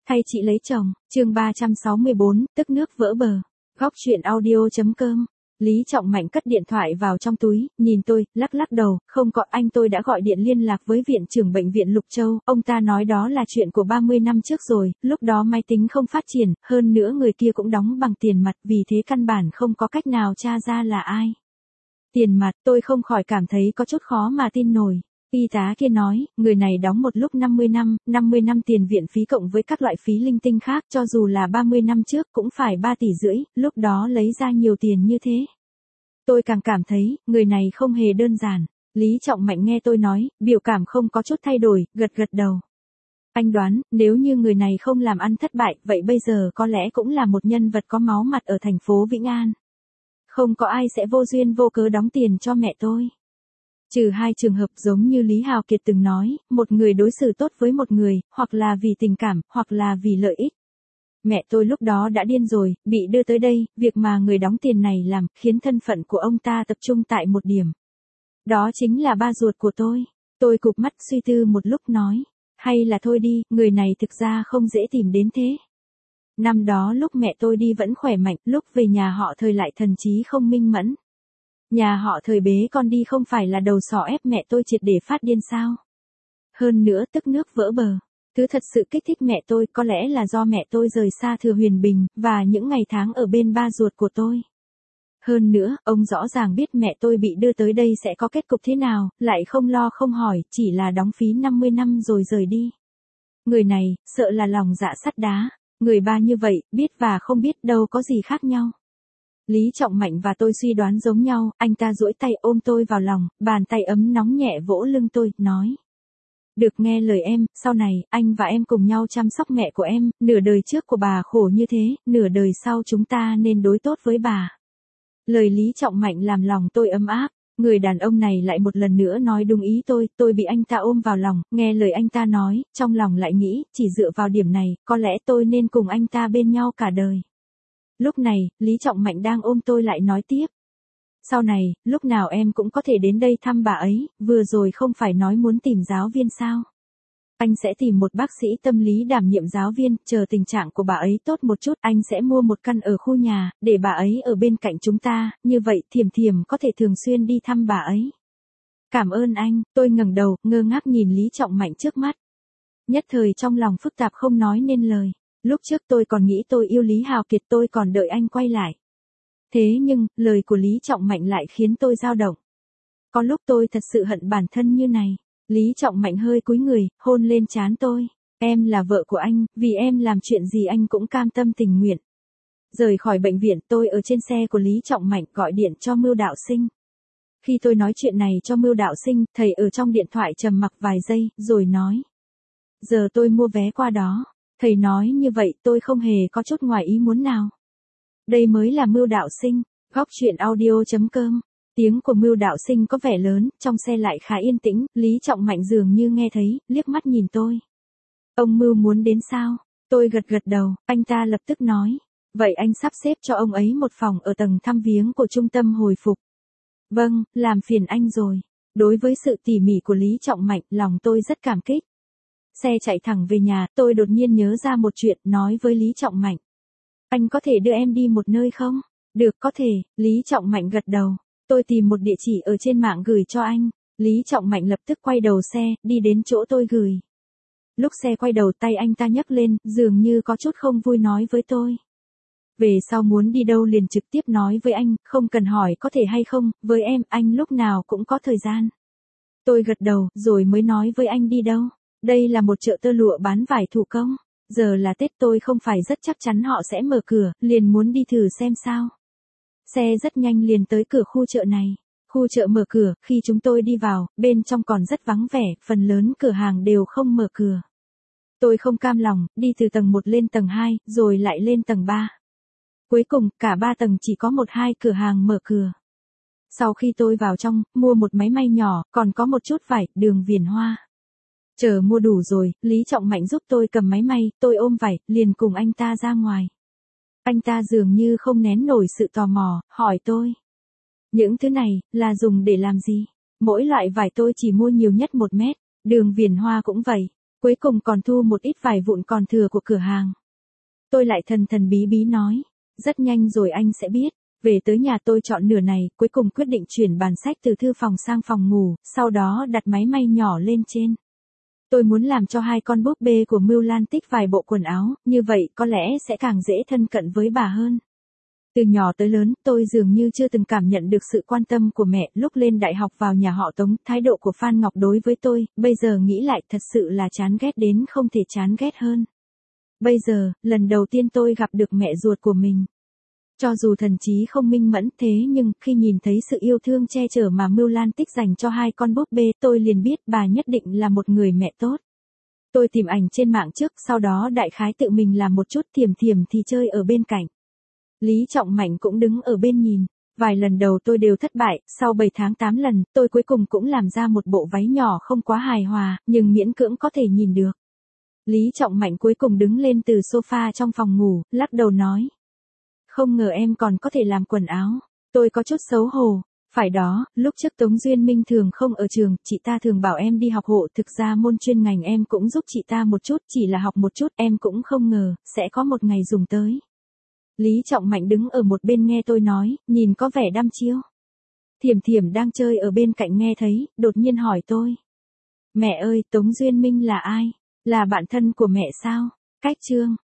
Thay chị lấy chồng, chương 364, tức nước vỡ bờ. Góc chuyện audio.com. Lý Trọng Mạnh cất điện thoại vào trong túi, nhìn tôi, lắc lắc đầu, không có anh, tôi đã gọi điện liên lạc với viện trưởng bệnh viện Lục Châu, ông ta nói đó là chuyện của 30 năm trước rồi, lúc đó máy tính không phát triển, hơn nữa người kia cũng đóng bằng tiền mặt, vì thế căn bản không có cách nào tra ra là ai. Tiền mặt, tôi không khỏi cảm thấy có chút khó mà tin nổi. Y tá kia nói, người này đóng một lúc 50 năm tiền viện phí cộng với các loại phí linh tinh khác, cho dù là 30 năm trước cũng phải 3,5 tỷ, lúc đó lấy ra nhiều tiền như thế. Tôi càng cảm thấy, người này không hề đơn giản. Lý Trọng Mạnh nghe tôi nói, biểu cảm không có chút thay đổi, gật gật đầu. Anh đoán, nếu như người này không làm ăn thất bại, vậy bây giờ có lẽ cũng là một nhân vật có máu mặt ở thành phố Vĩnh An. Không có ai sẽ vô duyên vô cớ đóng tiền cho mẹ tôi. Trừ hai trường hợp giống như Lý Hào Kiệt từng nói, một người đối xử tốt với một người, hoặc là vì tình cảm, hoặc là vì lợi ích. Mẹ tôi lúc đó đã điên rồi, bị đưa tới đây, việc mà người đóng tiền này làm, khiến thân phận của ông ta tập trung tại một điểm. Đó chính là ba ruột của tôi. Tôi cụp mắt suy tư một lúc nói, hay là thôi đi, người này thực ra không dễ tìm đến thế. Năm đó lúc mẹ tôi đi vẫn khỏe mạnh, lúc về nhà họ Thời lại thần trí không minh mẫn. Nhà họ Thời bế con đi không phải là đầu sỏ ép mẹ tôi triệt để phát điên sao. Hơn nữa tức nước vỡ bờ. Thứ thật sự kích thích mẹ tôi có lẽ là do mẹ tôi rời xa Thừa Huyền Bình, và những ngày tháng ở bên ba ruột của tôi. Hơn nữa, ông rõ ràng biết mẹ tôi bị đưa tới đây sẽ có kết cục thế nào, lại không lo không hỏi, chỉ là đóng phí 50 năm rồi rời đi. Người này, sợ là lòng dạ sắt đá. Người ba như vậy, biết và không biết đâu có gì khác nhau. Lý Trọng Mạnh và tôi suy đoán giống nhau, anh ta duỗi tay ôm tôi vào lòng, bàn tay ấm nóng nhẹ vỗ lưng tôi, nói. Được nghe lời em, sau này, anh và em cùng nhau chăm sóc mẹ của em, nửa đời trước của bà khổ như thế, nửa đời sau chúng ta nên đối tốt với bà. Lời Lý Trọng Mạnh làm lòng tôi ấm áp, người đàn ông này lại một lần nữa nói đúng ý tôi bị anh ta ôm vào lòng, nghe lời anh ta nói, trong lòng lại nghĩ, chỉ dựa vào điểm này, có lẽ tôi nên cùng anh ta bên nhau cả đời. Lúc này, Lý Trọng Mạnh đang ôm tôi lại nói tiếp. Sau này, lúc nào em cũng có thể đến đây thăm bà ấy, vừa rồi không phải nói muốn tìm giáo viên sao? Anh sẽ tìm một bác sĩ tâm lý đảm nhiệm giáo viên, chờ tình trạng của bà ấy tốt một chút, anh sẽ mua một căn ở khu nhà, để bà ấy ở bên cạnh chúng ta, như vậy Thiểm Thiểm có thể thường xuyên đi thăm bà ấy. Cảm ơn anh, tôi ngẩng đầu, ngơ ngác nhìn Lý Trọng Mạnh trước mắt. Nhất thời trong lòng phức tạp không nói nên lời. Lúc trước tôi còn nghĩ tôi yêu Lý Hào Kiệt, tôi còn đợi anh quay lại. Thế nhưng, lời của Lý Trọng Mạnh lại khiến tôi dao động. Có lúc tôi thật sự hận bản thân như này. Lý Trọng Mạnh hơi cúi người, hôn lên trán tôi. Em là vợ của anh, vì em làm chuyện gì anh cũng cam tâm tình nguyện. Rời khỏi bệnh viện, tôi ở trên xe của Lý Trọng Mạnh gọi điện cho Mưu Đạo Sinh. Khi tôi nói chuyện này cho Mưu Đạo Sinh, thầy ở trong điện thoại trầm mặc vài giây, rồi nói. Giờ tôi mua vé qua đó. Thầy nói như vậy tôi không hề có chút ngoài ý muốn nào. Đây mới là Mưu Đạo Sinh, góc chuyện audio.com. Tiếng của Mưu Đạo Sinh có vẻ lớn, trong xe lại khá yên tĩnh, Lý Trọng Mạnh dường như nghe thấy, liếc mắt nhìn tôi. Ông Mưu muốn đến sao? Tôi gật gật đầu, anh ta lập tức nói. Vậy anh sắp xếp cho ông ấy một phòng ở tầng thăm viếng của trung tâm hồi phục. Vâng, làm phiền anh rồi. Đối với sự tỉ mỉ của Lý Trọng Mạnh, lòng tôi rất cảm kích. Xe chạy thẳng về nhà, tôi đột nhiên nhớ ra một chuyện, nói với Lý Trọng Mạnh. Anh có thể đưa em đi một nơi không? Được, có thể, Lý Trọng Mạnh gật đầu. Tôi tìm một địa chỉ ở trên mạng gửi cho anh. Lý Trọng Mạnh lập tức quay đầu xe, đi đến chỗ tôi gửi. Lúc xe quay đầu tay anh ta nhấc lên, dường như có chút không vui nói với tôi. Về sau muốn đi đâu liền trực tiếp nói với anh, không cần hỏi có thể hay không, với em, anh lúc nào cũng có thời gian. Tôi gật đầu, rồi mới nói với anh đi đâu. Đây là một chợ tơ lụa bán vải thủ công. Giờ là Tết, tôi không phải rất chắc chắn họ sẽ mở cửa, liền muốn đi thử xem sao. Xe rất nhanh liền tới cửa khu chợ này. Khu chợ mở cửa, khi chúng tôi đi vào, bên trong còn rất vắng vẻ, phần lớn cửa hàng đều không mở cửa. Tôi không cam lòng, đi từ tầng 1 lên tầng 2, rồi lại lên tầng 3. Cuối cùng, cả 3 tầng chỉ có 1-2 cửa hàng mở cửa. Sau khi tôi vào trong, mua một máy may nhỏ, còn có một chút vải, đường viền hoa. Chờ mua đủ rồi, Lý Trọng Mạnh giúp tôi cầm máy may, tôi ôm vải, liền cùng anh ta ra ngoài. Anh ta dường như không nén nổi sự tò mò, hỏi tôi. Những thứ này, là dùng để làm gì? Mỗi loại vải tôi chỉ mua nhiều nhất 1 mét, đường viền hoa cũng vậy. Cuối cùng còn thu một ít vài vụn còn thừa của cửa hàng. Tôi lại thần thần bí bí nói. Rất nhanh rồi anh sẽ biết. Về tới nhà tôi chọn nửa này, cuối cùng quyết định chuyển bàn sách từ thư phòng sang phòng ngủ, sau đó đặt máy may nhỏ lên trên. Tôi muốn làm cho hai con búp bê của Mưu Lan tích vài bộ quần áo, như vậy có lẽ sẽ càng dễ thân cận với bà hơn. Từ nhỏ tới lớn, tôi dường như chưa từng cảm nhận được sự quan tâm của mẹ. Lúc lên đại học vào nhà họ Tống, thái độ của Phan Ngọc đối với tôi, bây giờ nghĩ lại thật sự là chán ghét đến không thể chán ghét hơn. Bây giờ, lần đầu tiên tôi gặp được mẹ ruột của mình. Cho dù thần trí không minh mẫn thế nhưng khi nhìn thấy sự yêu thương che chở mà Mưu Lan Tích dành cho hai con búp bê, tôi liền biết bà nhất định là một người mẹ tốt. Tôi tìm ảnh trên mạng trước, sau đó đại khái tự mình làm một chút, Thiểm Thiểm thì chơi ở bên cạnh. Lý Trọng Mạnh cũng đứng ở bên nhìn. Vài lần đầu tôi đều thất bại, sau 7 tháng 8 lần, tôi cuối cùng cũng làm ra một bộ váy nhỏ không quá hài hòa, nhưng miễn cưỡng có thể nhìn được. Lý Trọng Mạnh cuối cùng đứng lên từ sofa trong phòng ngủ, lắc đầu nói. Không ngờ em còn có thể làm quần áo. Tôi có chút xấu hổ. Phải đó, lúc trước Tống Duyên Minh thường không ở trường, chị ta thường bảo em đi học hộ, thực ra môn chuyên ngành em cũng giúp chị ta một chút, chỉ là học một chút, em cũng không ngờ, sẽ có một ngày dùng tới. Lý Trọng Mạnh đứng ở một bên nghe tôi nói, nhìn có vẻ đăm chiêu. Thiểm Thiểm đang chơi ở bên cạnh nghe thấy, đột nhiên hỏi tôi. Mẹ ơi, Tống Duyên Minh là ai? Là bạn thân của mẹ sao? Cách Trương.